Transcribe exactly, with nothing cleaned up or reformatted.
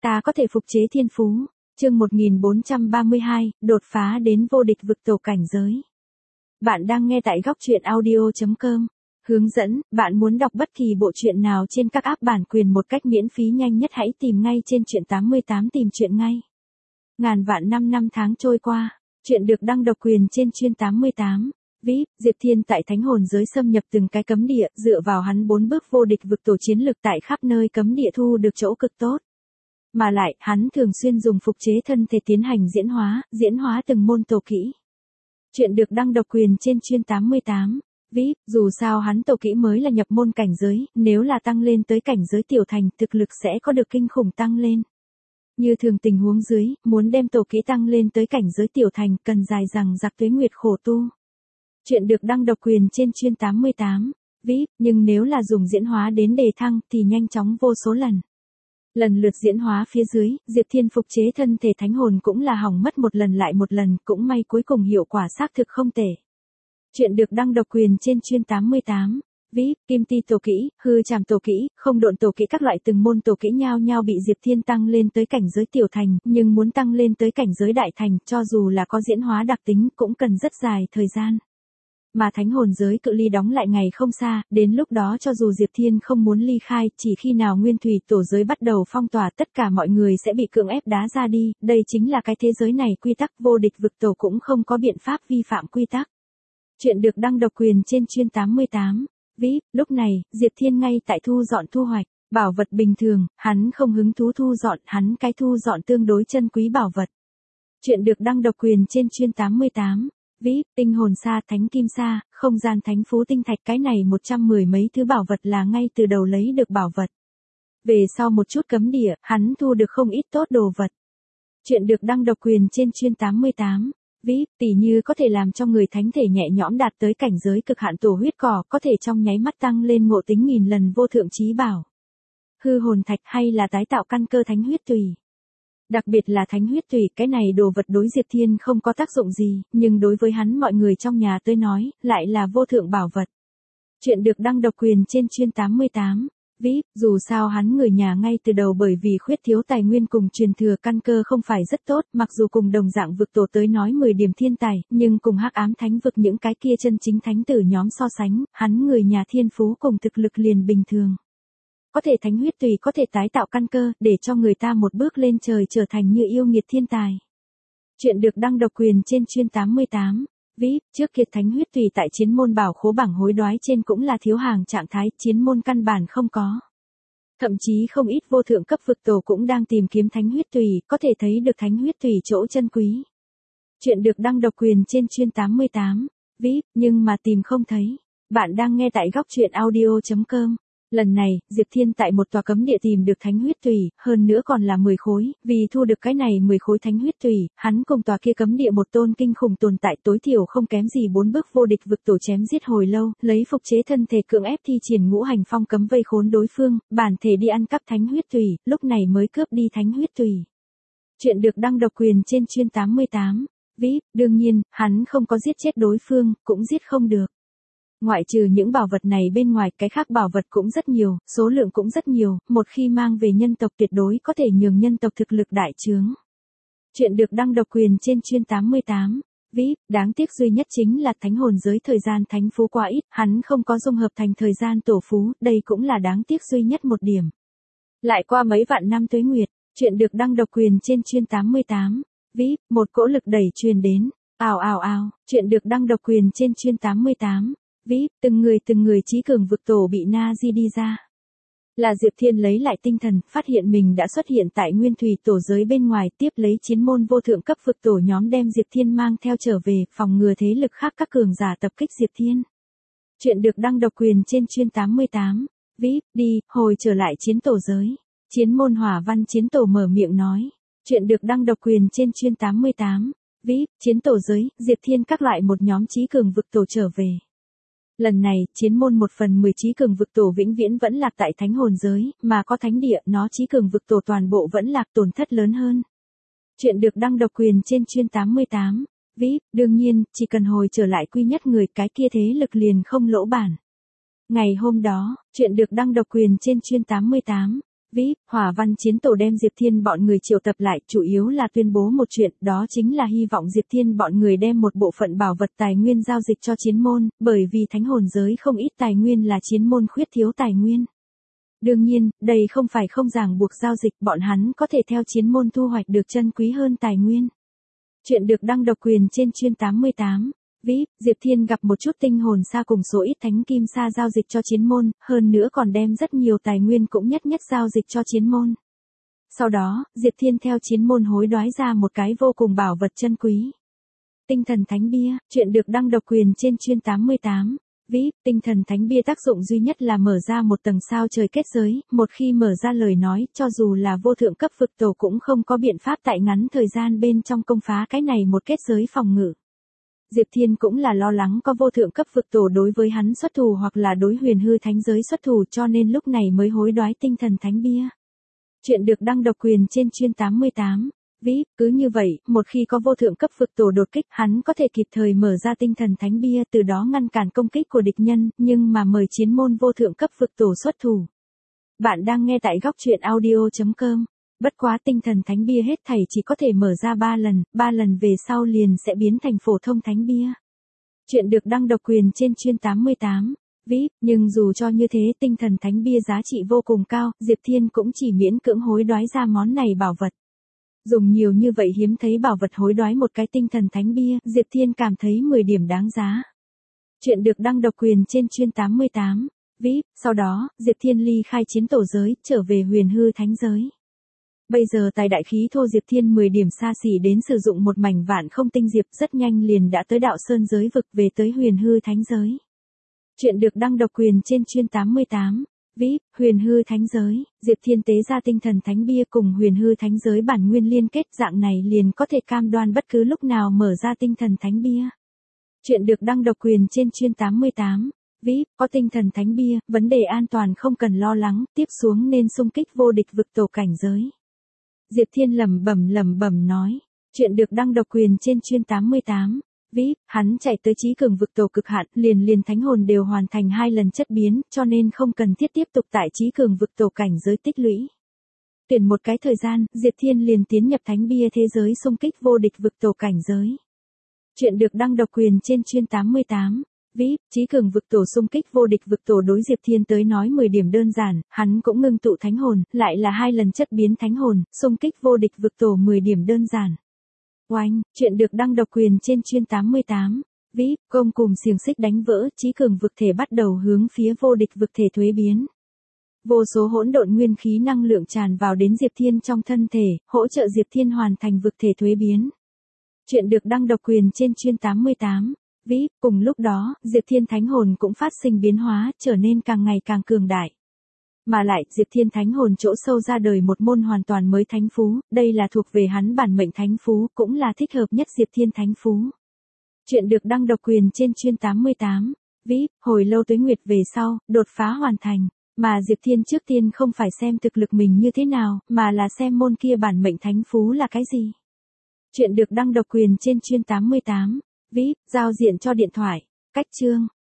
Ta có thể phục chế thiên phú. Chương một nghìn bốn trăm ba mươi hai, đột phá đến vô địch vực tổ cảnh giới. Bạn đang nghe tại góc truyện audio chấm com. Hướng dẫn, bạn muốn đọc bất kỳ bộ truyện nào trên các app bản quyền một cách miễn phí nhanh nhất hãy tìm ngay trên truyện tám mươi tám tìm truyện ngay. Ngàn vạn năm năm tháng trôi qua, truyện được đăng độc quyền trên truyện tám mươi tám. vê i pê, Diệp Thiên tại thánh hồn giới xâm nhập từng cái cấm địa, dựa vào hắn bốn bước vô địch vực tổ chiến lực tại khắp nơi cấm địa thu được chỗ cực tốt. Mà lại, hắn thường xuyên dùng phục chế thân thể tiến hành diễn hóa, diễn hóa từng môn tổ kỹ. Chuyện được đăng độc quyền trên chuyên tám mươi tám. vê i pê, dù sao hắn tổ kỹ mới là nhập môn cảnh giới, nếu là tăng lên tới cảnh giới tiểu thành, thực lực sẽ có được kinh khủng tăng lên. Như thường tình huống dưới, muốn đem tổ kỹ tăng lên tới cảnh giới tiểu thành, cần dài dằng dặc tuế nguyệt khổ tu. Chuyện được đăng độc quyền trên chuyên tám mươi tám. vê i pê, nhưng nếu là dùng diễn hóa đến đề thăng thì nhanh chóng vô số lần. Lần lượt diễn hóa phía dưới, Diệp Thiên phục chế thân thể thánh hồn cũng là hỏng mất một lần lại một lần, cũng may cuối cùng hiệu quả xác thực không tệ. Chuyện được đăng độc quyền trên chuyên tám mươi tám. vê i pê, kim ti tổ kỹ, hư trảm tổ kỹ, không độn tổ kỹ các loại từng môn tổ kỹ nhau nhau bị Diệp Thiên tăng lên tới cảnh giới tiểu thành, nhưng muốn tăng lên tới cảnh giới đại thành, cho dù là có diễn hóa đặc tính, cũng cần rất dài thời gian. Mà thánh hồn giới cự ly đóng lại ngày không xa, đến lúc đó cho dù Diệp Thiên không muốn ly khai, chỉ khi nào nguyên thủy tổ giới bắt đầu phong tỏa tất cả mọi người sẽ bị cưỡng ép đá ra đi, đây chính là cái thế giới này quy tắc vô địch vực tổ cũng không có biện pháp vi phạm quy tắc. Chuyện được đăng độc quyền trên chuyên tám mươi tám. vê i pê, lúc này, Diệp Thiên ngay tại thu dọn thu hoạch, bảo vật bình thường, hắn không hứng thú thu dọn, hắn cái thu dọn tương đối chân quý bảo vật. Chuyện được đăng độc quyền trên chuyên tám mươi tám. vê i pê, tinh hồn sa, thánh kim sa, không gian thánh phú tinh thạch cái này một trăm mười mấy thứ bảo vật là ngay từ đầu lấy được bảo vật. Về sau một chút cấm địa, hắn thu được không ít tốt đồ vật. Chuyện được đăng độc quyền trên chuyên tám mươi tám. vê i pê, tỉ như có thể làm cho người thánh thể nhẹ nhõm đạt tới cảnh giới cực hạn tổ huyết cỏ, có thể trong nháy mắt tăng lên ngộ tính nghìn lần vô thượng trí bảo. Hư hồn thạch hay là tái tạo căn cơ thánh huyết tùy. Đặc biệt là thánh huyết tùy, cái này đồ vật đối Diệp Thiên không có tác dụng gì, nhưng đối với hắn mọi người trong nhà tới nói, lại là vô thượng bảo vật. Chuyện được đăng độc quyền trên chuyên tám mươi tám. vê i pê, dù sao hắn người nhà ngay từ đầu bởi vì khuyết thiếu tài nguyên cùng truyền thừa căn cơ không phải rất tốt, mặc dù cùng đồng dạng vực tổ tới nói mười điểm thiên tài, nhưng cùng hắc ám thánh vực những cái kia chân chính thánh tử nhóm so sánh, hắn người nhà thiên phú cùng thực lực liền bình thường. Có thể thánh huyết tùy có thể tái tạo căn cơ, để cho người ta một bước lên trời trở thành như yêu nghiệt thiên tài. Chuyện được đăng độc quyền trên chuyên tám mươi tám. vê i pê, trước kiệt thánh huyết tùy tại chiến môn bảo khố bảng hối đoái trên cũng là thiếu hàng trạng thái, chiến môn căn bản không có. Thậm chí không ít vô thượng cấp vực tổ cũng đang tìm kiếm thánh huyết tùy, có thể thấy được thánh huyết tùy chỗ chân quý. Chuyện được đăng độc quyền trên chuyên tám mươi tám. vê i pê, nhưng mà tìm không thấy. Bạn đang nghe tại góc truyện audio chấm com. Lần này, Diệp Thiên tại một tòa cấm địa tìm được thánh huyết tùy, hơn nữa còn là mười khối, vì thu được cái này mười khối thánh huyết tùy, hắn cùng tòa kia cấm địa một tôn kinh khủng tồn tại tối thiểu không kém gì bốn bước vô địch vực tổ chém giết hồi lâu, lấy phục chế thân thể cưỡng ép thi triển ngũ hành phong cấm vây khốn đối phương, bản thể đi ăn cắp thánh huyết tùy, lúc này mới cướp đi thánh huyết tùy. Chuyện được đăng độc quyền trên chuyên tám mươi tám. vê i pê, đương nhiên, hắn không có giết chết đối phương, cũng giết không được. Ngoại trừ những bảo vật này bên ngoài, cái khác bảo vật cũng rất nhiều, số lượng cũng rất nhiều, một khi mang về nhân tộc tuyệt đối có thể nhường nhân tộc thực lực đại trướng. Chuyện được đăng độc quyền trên chuyên tám mươi tám. vê i pê, đáng tiếc duy nhất chính là thánh hồn giới thời gian thánh phú quá ít, hắn không có dung hợp thành thời gian tổ phú, đây cũng là đáng tiếc duy nhất một điểm. Lại qua mấy vạn năm tuế nguyệt, chuyện được đăng độc quyền trên chuyên tám mươi tám. vê i pê, một cỗ lực đẩy truyền đến, ào ào ào, chuyện được đăng độc quyền trên chuyên tám mươi tám. vê i pê, từng người từng người trí cường vực tổ bị na di đi ra. Là Diệp Thiên lấy lại tinh thần, phát hiện mình đã xuất hiện tại nguyên thủy tổ giới bên ngoài, tiếp lấy chiến môn vô thượng cấp vực tổ nhóm đem Diệp Thiên mang theo trở về, phòng ngừa thế lực khác các cường giả tập kích Diệp Thiên. Chuyện được đăng độc quyền trên chuyên tám mươi tám. vê i pê, đi, hồi trở lại chiến tổ giới. Chiến môn hỏa văn chiến tổ mở miệng nói. Chuyện được đăng độc quyền trên chuyên tám mươi tám. vê i pê, chiến tổ giới, Diệp Thiên các loại một nhóm trí cường vực tổ trở về. Lần này, chiến môn một phần mười trí cường vực tổ vĩnh viễn vẫn lạc tại thánh hồn giới, mà có thánh địa, nó trí cường vực tổ toàn bộ vẫn lạc tổn thất lớn hơn. Chuyện được đăng độc quyền trên chuyên tám mươi tám. vê i pê, đương nhiên, chỉ cần hồi trở lại quy nhất người cái kia thế lực liền không lỗ bản. Ngày hôm đó, chuyện được đăng độc quyền trên chuyên tám mươi tám. vê i pê, Hỏa Văn Chiến Tổ đem Diệp Thiên bọn người triệu tập lại, chủ yếu là tuyên bố một chuyện, đó chính là hy vọng Diệp Thiên bọn người đem một bộ phận bảo vật tài nguyên giao dịch cho chiến môn, bởi vì thánh hồn giới không ít tài nguyên là chiến môn khuyết thiếu tài nguyên. Đương nhiên, đây không phải không ràng buộc giao dịch, bọn hắn có thể theo chiến môn thu hoạch được chân quý hơn tài nguyên. Chuyện được đăng độc quyền trên chuyên tám mươi tám. vê i pê, Diệp Thiên gặp một chút tinh hồn sa cùng số ít thánh kim sa giao dịch cho chiến môn, hơn nữa còn đem rất nhiều tài nguyên cũng nhất nhất giao dịch cho chiến môn. Sau đó, Diệp Thiên theo chiến môn hối đoái ra một cái vô cùng bảo vật chân quý. Tinh thần thánh bia, chuyện được đăng độc quyền trên chuyên tám mươi tám. vê i pê, tinh thần thánh bia tác dụng duy nhất là mở ra một tầng sao trời kết giới, một khi mở ra lời nói, cho dù là vô thượng cấp vực tổ cũng không có biện pháp tại ngắn thời gian bên trong công phá cái này một kết giới phòng ngự. Diệp Thiên cũng là lo lắng có vô thượng cấp vực tổ đối với hắn xuất thủ hoặc là đối huyền hư thánh giới xuất thủ, cho nên lúc này mới hối đoái tinh thần thánh bia. Chuyện được đăng độc quyền trên chuyên tám mươi tám. vê i pê, cứ như vậy, một khi có vô thượng cấp vực tổ đột kích, hắn có thể kịp thời mở ra tinh thần thánh bia, từ đó ngăn cản công kích của địch nhân, nhưng mà mời chiến môn vô thượng cấp vực tổ xuất thủ. Bạn đang nghe tại góc truyện audio chấm com. Bất quá tinh thần thánh bia hết thảy chỉ có thể mở ra ba lần, ba lần về sau liền sẽ biến thành phổ thông thánh bia. Chuyện được đăng độc quyền trên chuyên tám mươi tám. vê i pê, nhưng dù cho như thế tinh thần thánh bia giá trị vô cùng cao, Diệp Thiên cũng chỉ miễn cưỡng hối đoái ra món này bảo vật. Dùng nhiều như vậy hiếm thấy bảo vật hối đoái một cái tinh thần thánh bia, Diệp Thiên cảm thấy mười điểm đáng giá. Chuyện được đăng độc quyền trên chuyên tám mươi tám. vê i pê, sau đó, Diệp Thiên ly khai chiến tổ giới, trở về huyền hư thánh giới. Bây giờ tài đại khí thô Diệp Thiên mười điểm xa xỉ đến sử dụng một mảnh vạn không tinh diệp, rất nhanh liền đã tới đạo sơn giới vực, về tới huyền hư thánh giới. Chuyện được đăng độc quyền trên chuyên tám mươi tám. vê i pê, huyền hư thánh giới, Diệp Thiên tế ra tinh thần thánh bia cùng huyền hư thánh giới bản nguyên liên kết, dạng này liền có thể cam đoan bất cứ lúc nào mở ra tinh thần thánh bia. Chuyện được đăng độc quyền trên chuyên tám mươi tám. vê i pê, có tinh thần thánh bia, vấn đề an toàn không cần lo lắng, tiếp xuống nên xung kích vô địch vực tổ cảnh giới. Diệp Thiên lẩm bẩm lẩm bẩm nói. Chuyện được đăng độc quyền trên chuyên tám mươi tám. vê i pê, hắn chạy tới chí cường vực tổ cực hạn, liền liền thánh hồn đều hoàn thành hai lần chất biến, cho nên không cần thiết tiếp tục tại chí cường vực tổ cảnh giới tích lũy. Tuyển một cái thời gian, Diệp Thiên liền tiến nhập thánh bia thế giới xung kích vô địch vực tổ cảnh giới. Chuyện được đăng độc quyền trên chuyên tám mươi tám. vê i pê, chí cường vực tổ xung kích vô địch vực tổ đối Diệp Thiên tới nói mười điểm đơn giản, hắn cũng ngưng tụ thánh hồn, lại là hai lần chất biến thánh hồn, xung kích vô địch vực tổ mười điểm đơn giản. Oanh, chuyện được đăng độc quyền trên chuyên tám mươi tám. vê i pê, công cùng xiềng xích đánh vỡ, chí cường vực thể bắt đầu hướng phía vô địch vực thể thuế biến. Vô số hỗn độn nguyên khí năng lượng tràn vào đến Diệp Thiên trong thân thể, hỗ trợ Diệp Thiên hoàn thành vực thể thuế biến. Chuyện được đăng độc quyền trên chuyên tám mươi tám. vê i pê, cùng lúc đó, Diệp Thiên thánh hồn cũng phát sinh biến hóa, trở nên càng ngày càng cường đại. Mà lại, Diệp Thiên thánh hồn chỗ sâu ra đời một môn hoàn toàn mới thánh phú, đây là thuộc về hắn bản mệnh thánh phú, cũng là thích hợp nhất Diệp Thiên thánh phú. Chuyện được đăng độc quyền trên chuyên tám mươi tám. vê i pê, hồi lâu tuế nguyệt về sau, đột phá hoàn thành, mà Diệp Thiên trước tiên không phải xem thực lực mình như thế nào, mà là xem môn kia bản mệnh thánh phú là cái gì. Chuyện được đăng độc quyền trên chuyên tám mươi tám. vê i pê, giao diện cho điện thoại, cách chương.